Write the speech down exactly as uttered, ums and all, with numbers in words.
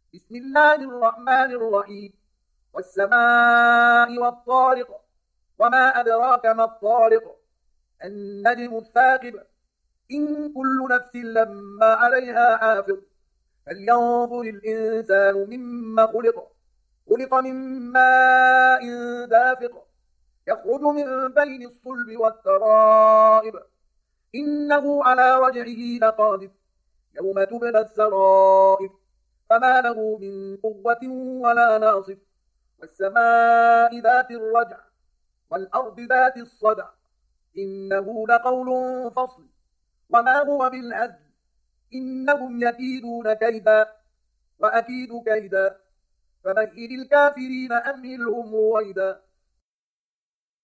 بسم الله الرحمن الرحيم. والسماء والطارق، وما أدراك ما الطارق. النجم الثاقب. إن كل نفس لما عليها حافظ. فلينظر الإنسان مما خلق. خلق من ماء دافق، يخرج من بين الصلب والترائب. إنه على وجهه لقادر. يوم تبلى السرائر، فما له من قوة ولا ناصر. والسماء ذات الرجع، والأرض ذات الصدع. إنه لقول فصل، وما هو بالهزل. إنهم يكيدون كيدا، وأكيد كيدا. فمهل الكافرين أمهلهم رويدا.